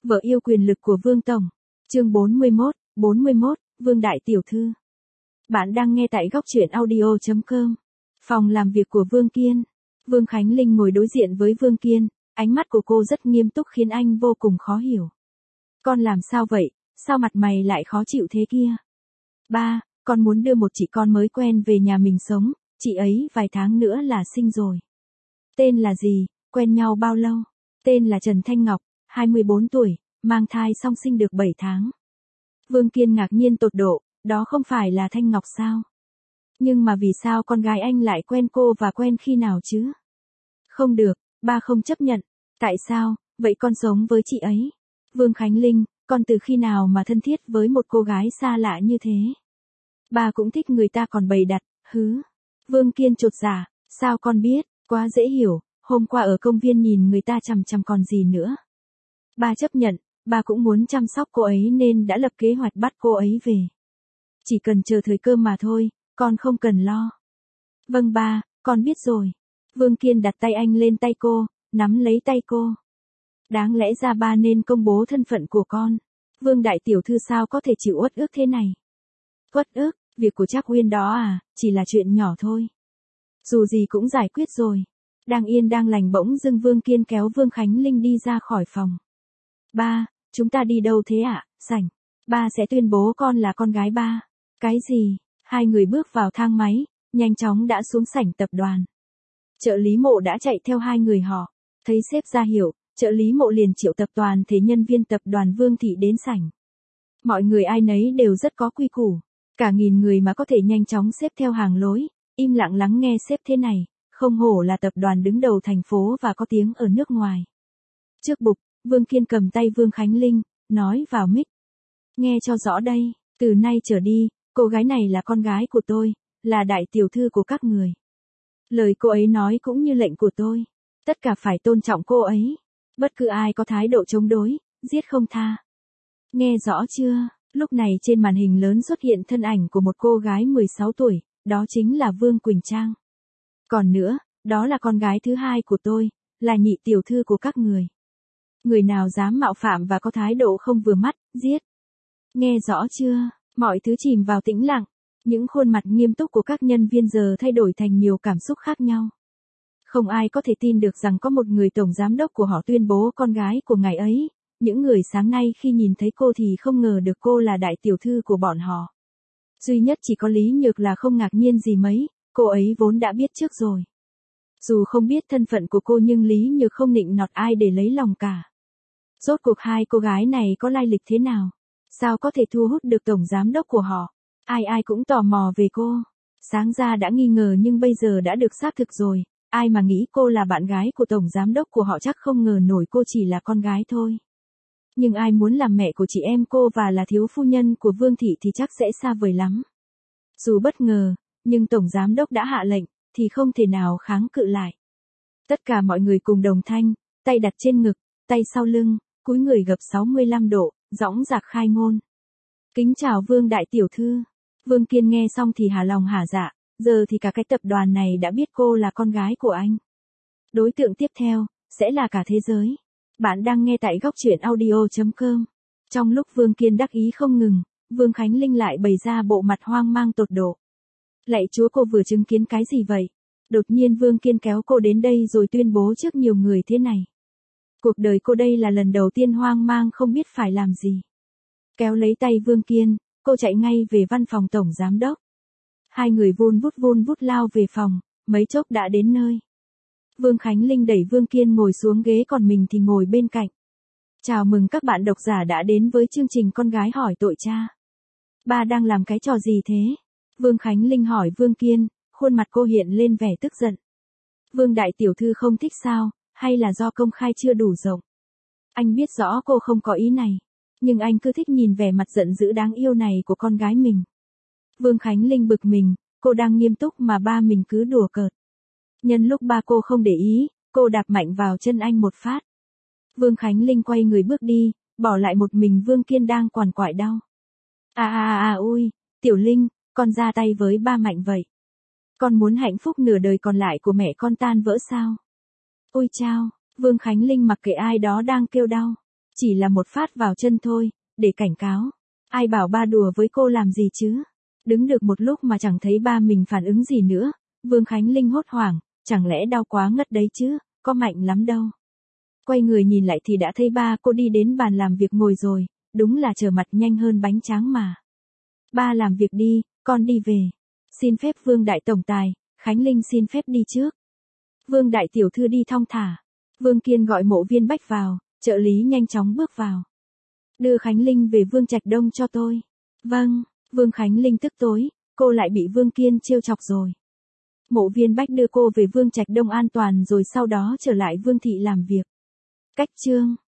Vợ yêu quyền lực của Vương Tổng. Chương 41, Vương Đại Tiểu Thư. Bạn đang nghe tại góc truyện audio.com. Phòng làm việc của Vương Kiên. Vương Khánh Linh ngồi đối diện với Vương Kiên, ánh mắt của cô rất nghiêm túc khiến anh vô cùng khó hiểu. Con làm sao vậy, sao mặt mày lại khó chịu thế kia? Ba, con muốn đưa một chị con mới quen về nhà mình sống, chị ấy vài tháng nữa là sinh rồi. Tên là gì, quen nhau bao lâu? Tên là Trần Thanh Ngọc, 24 tuổi, mang thai xong sinh được 7 tháng. Vương Kiên ngạc nhiên tột độ, đó không phải là Thanh Ngọc sao? Nhưng mà vì sao con gái anh lại quen cô và quen khi nào chứ? Không được, ba không chấp nhận. Tại sao, vậy con sống với chị ấy? Vương Khánh Linh, con từ khi nào mà thân thiết với một cô gái xa lạ như thế? Ba cũng thích người ta còn bày đặt, hứ. Vương Kiên chột dạ, sao con biết, quá dễ hiểu, hôm qua ở công viên nhìn người ta chằm chằm còn gì nữa. Ba chấp nhận, ba cũng muốn chăm sóc cô ấy nên đã lập kế hoạch bắt cô ấy về. Chỉ cần chờ thời cơ mà thôi, con không cần lo. Vâng ba, con biết rồi. Vương Kiên đặt tay anh lên tay cô, nắm lấy tay cô. Đáng lẽ ra ba nên công bố thân phận của con. Vương Đại Tiểu Thư sao có thể chịu uất ức thế này? Uất ức, việc của Trác Uyên đó à, chỉ là chuyện nhỏ thôi. Dù gì cũng giải quyết rồi. Đang yên đang lành bỗng dưng Vương Kiên kéo Vương Khánh Linh đi ra khỏi phòng. Ba, chúng ta đi đâu thế ạ? Sảnh. Ba sẽ tuyên bố con là con gái ba. Cái gì? Hai người bước vào thang máy, nhanh chóng đã xuống sảnh tập đoàn. Trợ lý Mộ đã chạy theo hai người họ. Thấy sếp ra hiệu, trợ lý Mộ liền triệu tập toàn thể nhân viên tập đoàn Vương Thị đến sảnh. Mọi người ai nấy đều rất có quy củ. Cả 1000 người mà có thể nhanh chóng xếp theo hàng lối, im lặng lắng nghe sếp thế này, không hổ là tập đoàn đứng đầu thành phố và có tiếng ở nước ngoài. Trước bục, Vương Kiên cầm tay Vương Khánh Linh, nói vào mic. Nghe cho rõ đây, từ nay trở đi, cô gái này là con gái của tôi, là đại tiểu thư của các người. Lời cô ấy nói cũng như lệnh của tôi. Tất cả phải tôn trọng cô ấy. Bất cứ ai có thái độ chống đối, giết không tha. Nghe rõ chưa? Lúc này trên màn hình lớn xuất hiện thân ảnh của một cô gái 16 tuổi, đó chính là Vương Quỳnh Trang. Còn nữa, đó là con gái thứ hai của tôi, là nhị tiểu thư của các người. Người nào dám mạo phạm và có thái độ không vừa mắt, giết. Nghe rõ chưa? Mọi thứ chìm vào tĩnh lặng. Những khuôn mặt nghiêm túc của các nhân viên giờ thay đổi thành nhiều cảm xúc khác nhau. Không ai có thể tin được rằng có một người tổng giám đốc của họ tuyên bố con gái của ngài ấy. Những người sáng nay khi nhìn thấy cô thì không ngờ được cô là đại tiểu thư của bọn họ. Duy nhất chỉ có Lý Nhược là không ngạc nhiên gì mấy, cô ấy vốn đã biết trước rồi. Dù không biết thân phận của cô nhưng Lý Nhược không nịnh nọt ai để lấy lòng cả. Rốt cuộc hai cô gái này có lai lịch thế nào? Sao có thể thu hút được tổng giám đốc của họ? Ai ai cũng tò mò về cô. Sáng ra đã nghi ngờ nhưng bây giờ đã được xác thực rồi. Ai mà nghĩ cô là bạn gái của tổng giám đốc của họ chắc không ngờ nổi cô chỉ là con gái thôi. Nhưng ai muốn làm mẹ của chị em cô và là thiếu phu nhân của Vương Thị thì chắc sẽ xa vời lắm. Dù bất ngờ, nhưng tổng giám đốc đã hạ lệnh, thì không thể nào kháng cự lại. Tất cả mọi người cùng đồng thanh, tay đặt trên ngực, tay sau lưng, cúi người gập 65 độ, dõng dạc khai ngôn. Kính chào Vương Đại Tiểu Thư. Vương Kiên nghe xong thì hả lòng hả dạ, giờ thì cả cái tập đoàn này đã biết cô là con gái của anh. Đối tượng tiếp theo, sẽ là cả thế giới. Bạn đang nghe tại góc truyện audio.com. Trong lúc Vương Kiên đắc ý không ngừng, Vương Khánh Linh lại bày ra bộ mặt hoang mang tột độ. Lạy Chúa, cô vừa chứng kiến cái gì vậy? Đột nhiên Vương Kiên kéo cô đến đây rồi tuyên bố trước nhiều người thế này. Cuộc đời cô đây là lần đầu tiên hoang mang không biết phải làm gì. Kéo lấy tay Vương Kiên, cô chạy ngay về văn phòng tổng giám đốc. Hai người vun vút lao về phòng, mấy chốc đã đến nơi. Vương Khánh Linh đẩy Vương Kiên ngồi xuống ghế còn mình thì ngồi bên cạnh. Chào mừng các bạn độc giả đã đến với chương trình Con Gái Hỏi Tội Cha. Ba đang làm cái trò gì thế? Vương Khánh Linh hỏi Vương Kiên, khuôn mặt cô hiện lên vẻ tức giận. Vương Đại Tiểu Thư không thích sao, hay là do công khai chưa đủ rộng? Anh biết rõ cô không có ý này, nhưng anh cứ thích nhìn vẻ mặt giận dữ đáng yêu này của con gái mình. Vương Khánh Linh bực mình, cô đang nghiêm túc mà ba mình cứ đùa cợt. Nhân lúc ba cô không để ý, cô đạp mạnh vào chân anh một phát. Vương Khánh Linh quay người bước đi, bỏ lại một mình Vương Kiên đang quằn quại đau. Ui, Tiểu Linh, con ra tay với ba mạnh vậy. Con muốn hạnh phúc nửa đời còn lại của mẹ con tan vỡ sao? Ôi chao, Vương Khánh Linh mặc kệ ai đó đang kêu đau. Chỉ là một phát vào chân thôi, để cảnh cáo. Ai bảo ba đùa với cô làm gì chứ? Đứng được một lúc mà chẳng thấy ba mình phản ứng gì nữa. Vương Khánh Linh hốt hoảng, chẳng lẽ đau quá ngất đấy chứ, có mạnh lắm đâu. Quay người nhìn lại thì đã thấy ba cô đi đến bàn làm việc ngồi rồi, đúng là trở mặt nhanh hơn bánh tráng mà. Ba làm việc đi, con đi về. Xin phép Vương đại tổng tài, Khánh Linh xin phép đi trước. Vương đại tiểu thư đi thong thả. Vương Kiên gọi Mộ Viên Bách vào, trợ lý nhanh chóng bước vào. Đưa Khánh Linh về Vương Trạch Đông cho tôi. Vâng, Vương Khánh Linh tức tối, cô lại bị Vương Kiên trêu chọc rồi. Mộ Viên Bách đưa cô về Vương Trạch Đông an toàn rồi sau đó trở lại Vương thị làm việc. Cách chương